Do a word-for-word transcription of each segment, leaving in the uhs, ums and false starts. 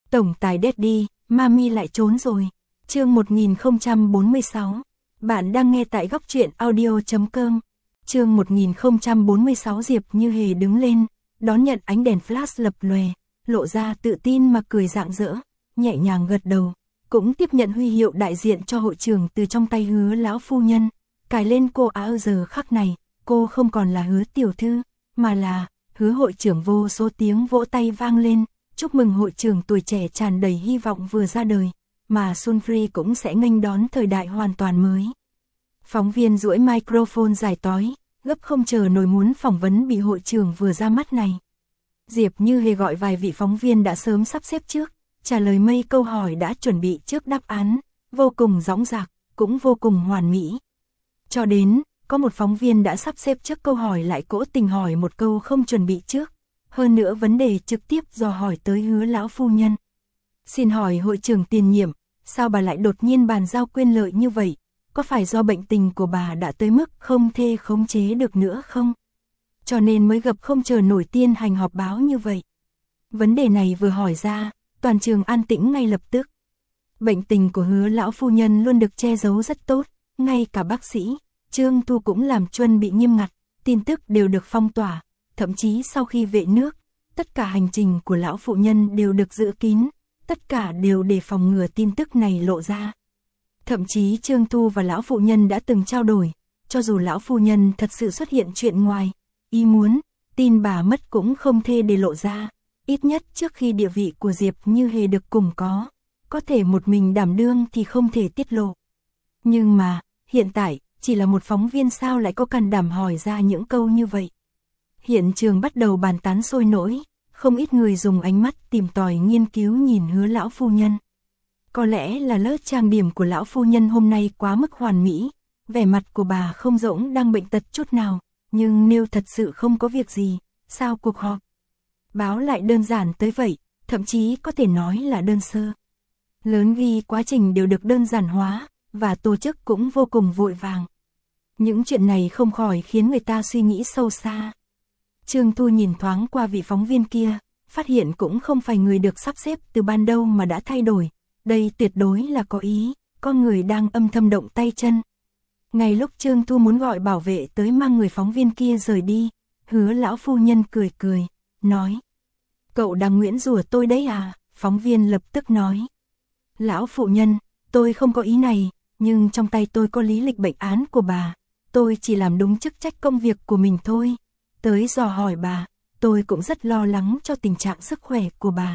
Tổng tài Daddy, Mami lại trốn rồi. Chương một nghìn không trăm bốn mươi sáu. Bạn đang nghe tại góc truyện audio chấm com. Chương một nghìn không trăm bốn mươi sáu. Diệp Như Hề đứng lên, đón nhận ánh đèn flash lập lòe, lộ ra tự tin mà cười rạng rỡ, nhẹ nhàng gật đầu, cũng tiếp nhận huy hiệu đại diện cho hội trưởng từ trong tay Hứa lão phu nhân, cài lên cô áo. Giờ khắc này, cô không còn là Hứa tiểu thư, mà là Hứa hội trưởng. Vô số tiếng vỗ tay vang lên, chúc mừng hội trưởng tuổi trẻ tràn đầy hy vọng vừa ra đời, mà Sunfree cũng sẽ nghênh đón thời đại hoàn toàn mới. Phóng viên duỗi microphone dài tói, gấp không chờ nổi muốn phỏng vấn bị hội trưởng vừa ra mắt này. Diệp Như Hề gọi vài vị phóng viên đã sớm sắp xếp trước, trả lời mấy câu hỏi đã chuẩn bị trước đáp án, vô cùng dõng dạc, cũng vô cùng hoàn mỹ. Cho đến, có một phóng viên đã sắp xếp trước câu hỏi lại cố tình hỏi một câu không chuẩn bị trước, hơn nữa vấn đề trực tiếp dò hỏi tới Hứa lão phu nhân. Xin hỏi hội trưởng tiền nhiệm, sao bà lại đột nhiên bàn giao quyền lợi như vậy? Có phải do bệnh tình của bà đã tới mức không thể khống chế được nữa không? Cho nên mới gặp không chờ nổi tiên hành họp báo như vậy. Vấn đề này vừa hỏi ra, toàn trường an tĩnh ngay lập tức. Bệnh tình của Hứa lão phu nhân luôn được che giấu rất tốt, ngay cả bác sĩ Trương Tu cũng làm chuẩn bị nghiêm ngặt, tin tức đều được phong tỏa, thậm chí sau khi về nước, tất cả hành trình của lão phụ nhân đều được giữ kín, tất cả đều để phòng ngừa tin tức này lộ ra. Thậm chí Trương Tu và lão phụ nhân đã từng trao đổi, cho dù lão phu nhân thật sự xuất hiện chuyện ngoài ý muốn, tin bà mất cũng không thể để lộ ra, ít nhất trước khi địa vị của Diệp Như Hề được củng có, có thể một mình đảm đương thì không thể tiết lộ. Nhưng mà, hiện tại, chỉ là một phóng viên sao lại có can đảm hỏi ra những câu như vậy. Hiện trường bắt đầu bàn tán sôi nổi, không ít người dùng ánh mắt tìm tòi nghiên cứu nhìn Hứa lão phu nhân. Có lẽ là lớp trang điểm của lão phu nhân hôm nay quá mức hoàn mỹ, vẻ mặt của bà không giống đang bệnh tật chút nào, nhưng nếu thật sự không có việc gì, sao cuộc họp báo lại đơn giản tới vậy, thậm chí có thể nói là đơn sơ. Lớn ghi quá trình đều được đơn giản hóa, và tổ chức cũng vô cùng vội vàng. Những chuyện này không khỏi khiến người ta suy nghĩ sâu xa. Trương Thu nhìn thoáng qua vị phóng viên kia, phát hiện cũng không phải người được sắp xếp từ ban đầu mà đã thay đổi. Đây tuyệt đối là có ý, có người đang âm thầm động tay chân. Ngay lúc Trương Thu muốn gọi bảo vệ tới mang người phóng viên kia rời đi, Hứa lão phu nhân cười cười, nói: Cậu đang Nguyễn rủa tôi đấy à? Phóng viên lập tức nói: Lão phụ nhân, tôi không có ý này, nhưng trong tay tôi có lý lịch bệnh án của bà, tôi chỉ làm đúng chức trách công việc của mình thôi. Tới dò hỏi bà, tôi cũng rất lo lắng cho tình trạng sức khỏe của bà.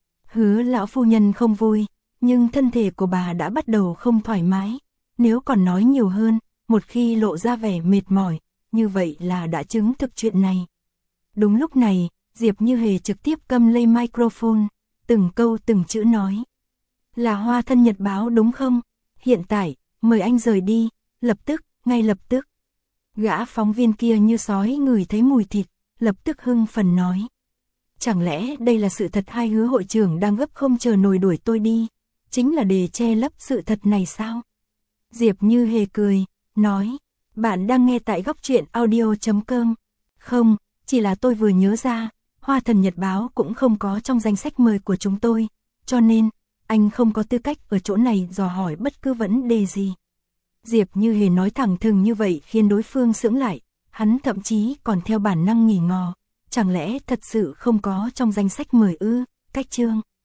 Hứa lão phu nhân không vui, nhưng thân thể của bà đã bắt đầu không thoải mái, nếu còn nói nhiều hơn, một khi lộ ra vẻ mệt mỏi, như vậy là đã chứng thực chuyện này. Đúng lúc này, Diệp Như Hề trực tiếp cầm lấy microphone, từng câu từng chữ nói: Là Hoa Thân Nhật Báo đúng không? Hiện tại, mời anh rời đi, lập tức, ngay lập tức. Gã phóng viên kia như sói ngửi thấy mùi thịt, lập tức hưng phấn nói: Chẳng lẽ đây là sự thật hay Hứa hội trưởng đang gấp không chờ nổi đuổi tôi đi? Chính là để che lấp sự thật này sao? Diệp Như Hề cười, nói: Bạn đang nghe tại góc truyện audio chấm com. Không, chỉ là tôi vừa nhớ ra, Hoa Thần Nhật Báo cũng không có trong danh sách mời của chúng tôi, cho nên, anh không có tư cách ở chỗ này dò hỏi bất cứ vấn đề gì. Diệp Như Hề nói thẳng thừng như vậy khiến đối phương sững lại, hắn thậm chí còn theo bản năng nghỉ ngò, chẳng lẽ thật sự không có trong danh sách mời ư? Cách chương